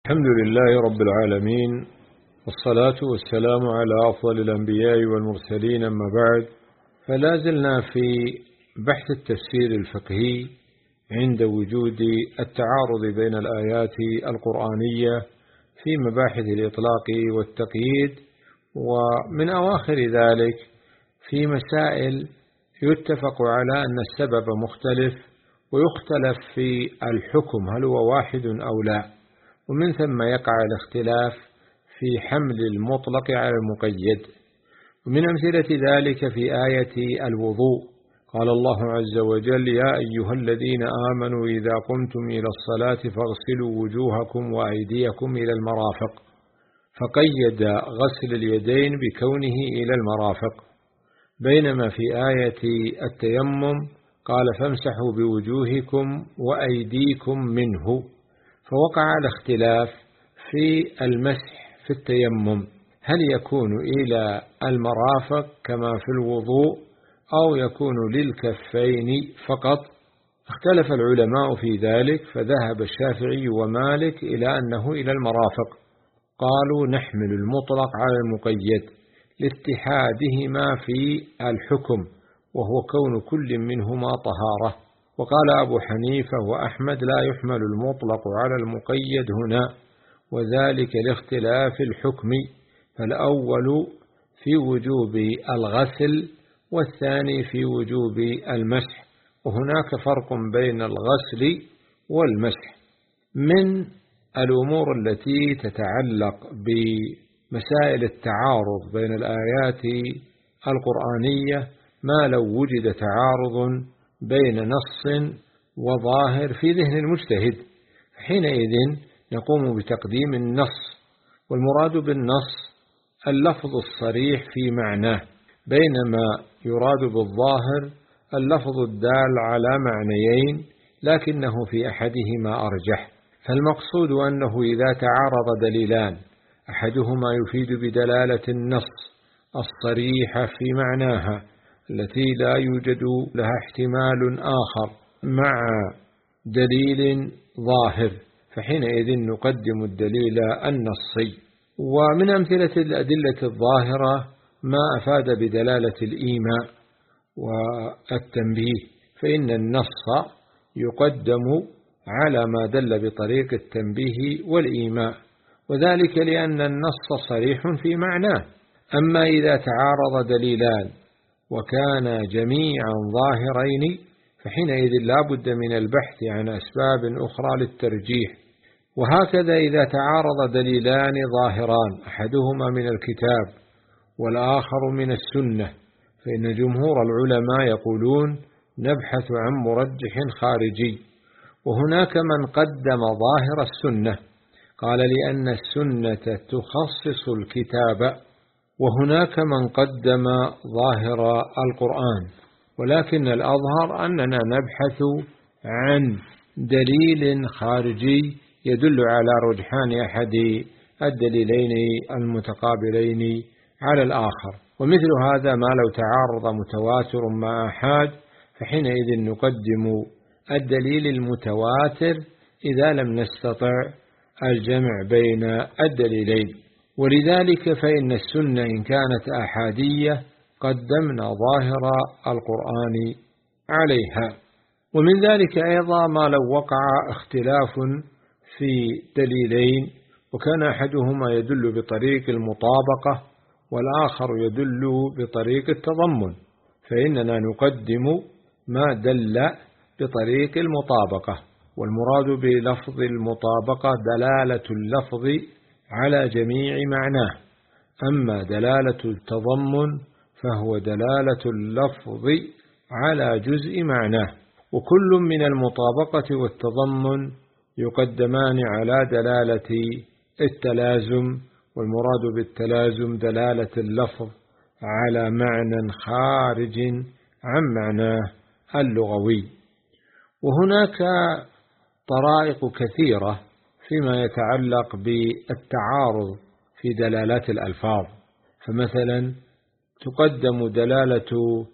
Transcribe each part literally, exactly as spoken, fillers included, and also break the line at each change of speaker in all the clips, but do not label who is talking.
الحمد لله رب العالمين، والصلاة والسلام على أفضل الأنبياء والمرسلين، أما بعد، فلا زلنا في بحث التفسير الفقهي عند وجود التعارض بين الآيات القرآنية في مباحث الإطلاق والتقييد، ومن أواخر ذلك في مسائل يتفق على أن السبب مختلف ويختلف في الحكم هل هو واحد أو لا، ومن ثم يقع الاختلاف في حمل المطلق على المقيد. ومن أمثلة ذلك في آية الوضوء قال الله عز وجل: يا أيها الذين آمنوا إذا قمتم إلى الصلاة فاغسلوا وجوهكم وأيديكم إلى المرافق، فقيد غسل اليدين بكونه إلى المرافق، بينما في آية التيمم قال: فامسحوا بوجوهكم وأيديكم منه، فوقع الاختلاف في المسح في التيمم، هل يكون إلى المرافق كما في الوضوء أو يكون للكفين فقط؟ اختلف العلماء في ذلك، فذهب الشافعي ومالك إلى أنه إلى المرافق، قالوا نحمل المطلق على المقيد لاتحادهما في الحكم، وهو كون كل منهما طهارة. وقال أبو حنيفة وأحمد: لا يحمل المطلق على المقيد هنا، وذلك لاختلاف الحكم، فالأول في وجوب الغسل والثاني في وجوب المسح، وهناك فرق بين الغسل والمسح. من الأمور التي تتعلق بمسائل التعارض بين الآيات القرآنية ما لو وجد تعارض بين نص وظاهر في ذهن المجتهد، حينئذ نقوم بتقديم النص، والمراد بالنص اللفظ الصريح في معناه، بينما يراد بالظاهر اللفظ الدال على معنيين لكنه في أحدهما أرجح. فالمقصود أنه إذا تعارض دليلان أحدهما يفيد بدلالة النص الصريحة في معناها التي لا يوجد لها احتمال آخر مع دليل ظاهر، فحينئذ نقدم الدليل النصي. ومن أمثلة الأدلة الظاهرة ما أفاد بدلالة الإيماء والتنبيه، فإن النص يقدم على ما دل بطريق التنبيه والإيماء، وذلك لأن النص صريح في معناه. أما إذا تعارض دليلان وكان جميعا ظاهرين فحينئذ لا بد من البحث عن أسباب أخرى للترجيح. وهكذا إذا تعارض دليلان ظاهران أحدهما من الكتاب والآخر من السنة، فإن جمهور العلماء يقولون نبحث عن مرجح خارجي. وهناك من قدم ظاهر السنة، قال لأن السنة تخصص الكتاب، وهناك من قدم ظاهر القرآن، ولكن الأظهر أننا نبحث عن دليل خارجي يدل على رجحان أحد الدليلين المتقابلين على الآخر. ومثل هذا ما لو تعارض متواتر مع آحاد، فحينئذ نقدم الدليل المتواتر إذا لم نستطع الجمع بين الدليلين. ولذلك فإن السنة إن كانت آحادية قدمنا ظاهر القرآن عليها. ومن ذلك أيضا ما لو وقع اختلاف في دليلين وكان أحدهما يدل بطريق المطابقة والآخر يدل بطريق التضمن، فإننا نقدم ما دل بطريق المطابقة، والمراد بلفظ المطابقة دلالة اللفظ على جميع معناه، أما دلالة التضمن فهو دلالة اللفظ على جزء معناه. وكل من المطابقة والتضمن يقدمان على دلالة التلازم، والمراد بالتلازم دلالة اللفظ على معنى خارج عن معناه اللغوي. وهناك طرائق كثيرة فيما يتعلق بالتعارض في دلالات الألفاظ، فمثلا تقدم دلالة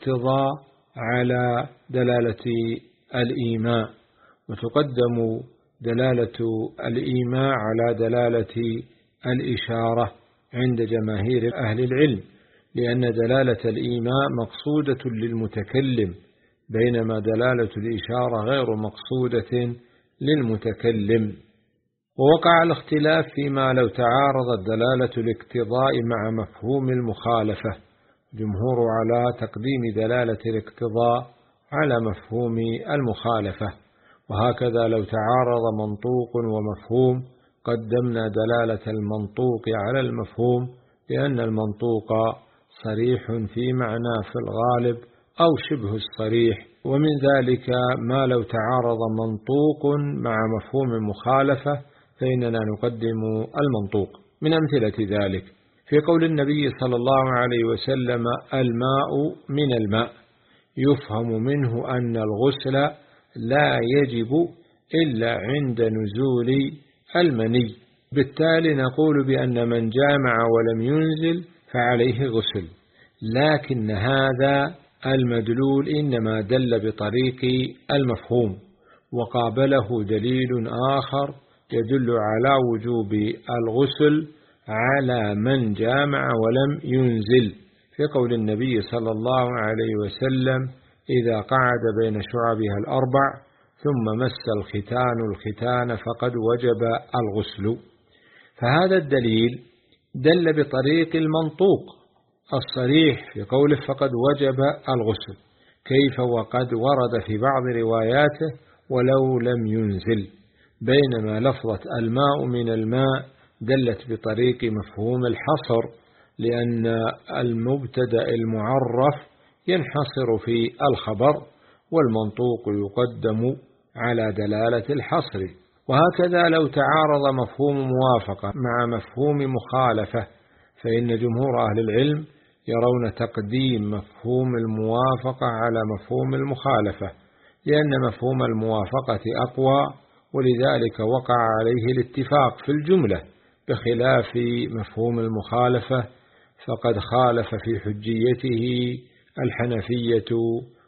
الاقتضاء على دلالة الإيماء، وتقدم دلالة الإيماء على دلالة الإشارة عند جماهير أهل العلم، لأن دلالة الإيماء مقصودة للمتكلم، بينما دلالة الإشارة غير مقصودة للمتكلم. ووقع الاختلاف فيما لو تعارضت دلالة الاقتضاء مع مفهوم المخالفة، جمهور على تقديم دلالة الاقتضاء على مفهوم المخالفة، وهكذا لو تعارض منطوق ومفهوم قدمنا دلالة المنطوق على المفهوم، لأن المنطوق صريح في معناه في الغالب أو شبه الصريح. ومن ذلك ما لو تعارض منطوق مع مفهوم مخالفة فإننا نقدم المنطوق. من أمثلة ذلك في قول النبي صلى الله عليه وسلم: الماء من الماء، يفهم منه أن الغسل لا يجب إلا عند نزول المني، بالتالي نقول بأن من جامع ولم ينزل فعليه غسل، لكن هذا المدلول إنما دل بطريق المفهوم، وقابله دليل آخر يدل على وجوب الغسل على من جامع ولم ينزل، في قول النبي صلى الله عليه وسلم: إذا قعد بين شعبها الأربع ثم مس الختان الختان فقد وجب الغسل. فهذا الدليل دل بطريق المنطوق الصريح في قوله فقد وجب الغسل، كيف وقد ورد في بعض رواياته ولو لم ينزل، بينما لفظة الماء من الماء دلت بطريق مفهوم الحصر، لأن المبتدأ المعرف ينحصر في الخبر، والمنطوق يقدم على دلالة الحصر. وهكذا لو تعارض مفهوم موافقة مع مفهوم مخالفة، فإن جمهور أهل العلم يرون تقديم مفهوم الموافقة على مفهوم المخالفة، لأن مفهوم الموافقة أقوى، ولذلك وقع عليه الاتفاق في الجملة، بخلاف مفهوم المخالفة فقد خالف في حجيته الحنفية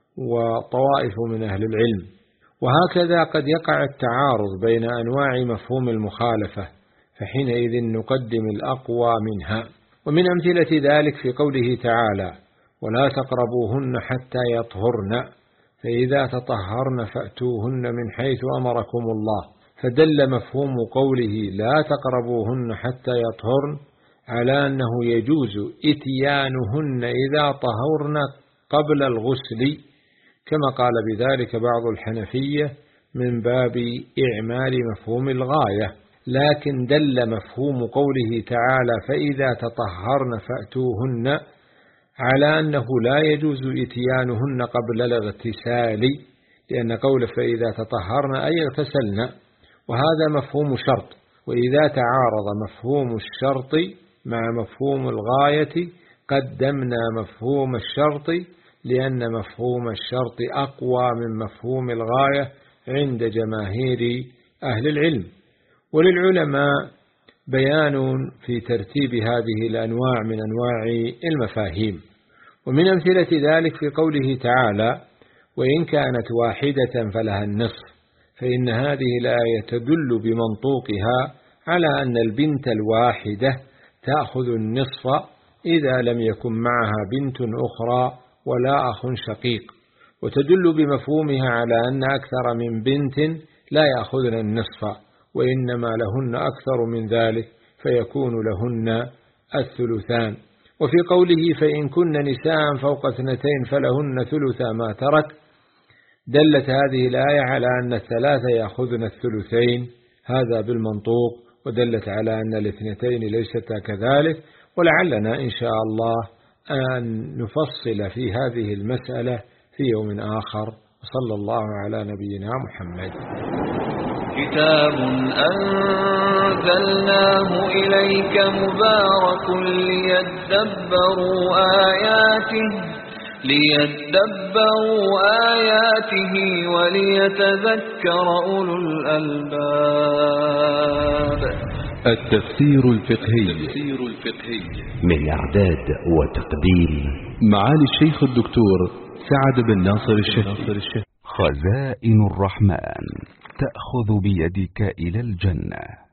وطوائف من أهل العلم. وهكذا قد يقع التعارض بين أنواع مفهوم المخالفة، فحينئذ نقدم الأقوى منها. ومن أمثلة ذلك في قوله تعالى: ولا تقربوهن حتى يطهرن، فإذا تطهرن فأتوهن من حيث أمركم الله، فدل مفهوم قوله لا تقربوهن حتى يطهرن على أنه يجوز إتيانهن إذا طهرن قبل الغسل، كما قال بذلك بعض الحنفية من باب إعمال مفهوم الغاية. لكن دل مفهوم قوله تعالى فإذا تطهرن فأتوهن على أنه لا يجوز إتيانهن قبل الاغتسال، لأن قول فإذا تطهرن أي اغتسلن، وهذا مفهوم شرط. وإذا تعارض مفهوم الشرط مع مفهوم الغاية قدمنا مفهوم الشرط، لأن مفهوم الشرط أقوى من مفهوم الغاية عند جماهير أهل العلم. وللعلماء بيان في ترتيب هذه الأنواع من أنواع المفاهيم. ومن أمثلة ذلك في قوله تعالى: وإن كانت واحدة فلها النصف، فإن هذه الآية تدل بمنطوقها على أن البنت الواحدة تأخذ النصف إذا لم يكن معها بنت أخرى ولا أخ شقيق، وتدل بمفهومها على أن أكثر من بنت لا يأخذن النصف، وإنما لهن أكثر من ذلك فيكون لهن الثلثان. وفي قوله فإن كن نساء فوق اثنتين فلهن ثلثا ما ترك، دلت هذه الآية على أن الثلاثة يأخذن الثلثين، هذا بالمنطوق، ودلت على أن الاثنتين ليستا كذلك. ولعلنا إن شاء الله أن نفصل في هذه المسألة في يوم آخر. صلى الله على نبينا محمد.
كتاب أنزلناه إليك مبارك ليدبروا آياته ليدبروا آياته وليتذكر أولو الألباب.
التفسير الفقهي من إعداد وتقديم معالي الشيخ الدكتور سعد بن ناصر الشهري. خزائن الرحمن. تأخذ بيدك إلى الجنة.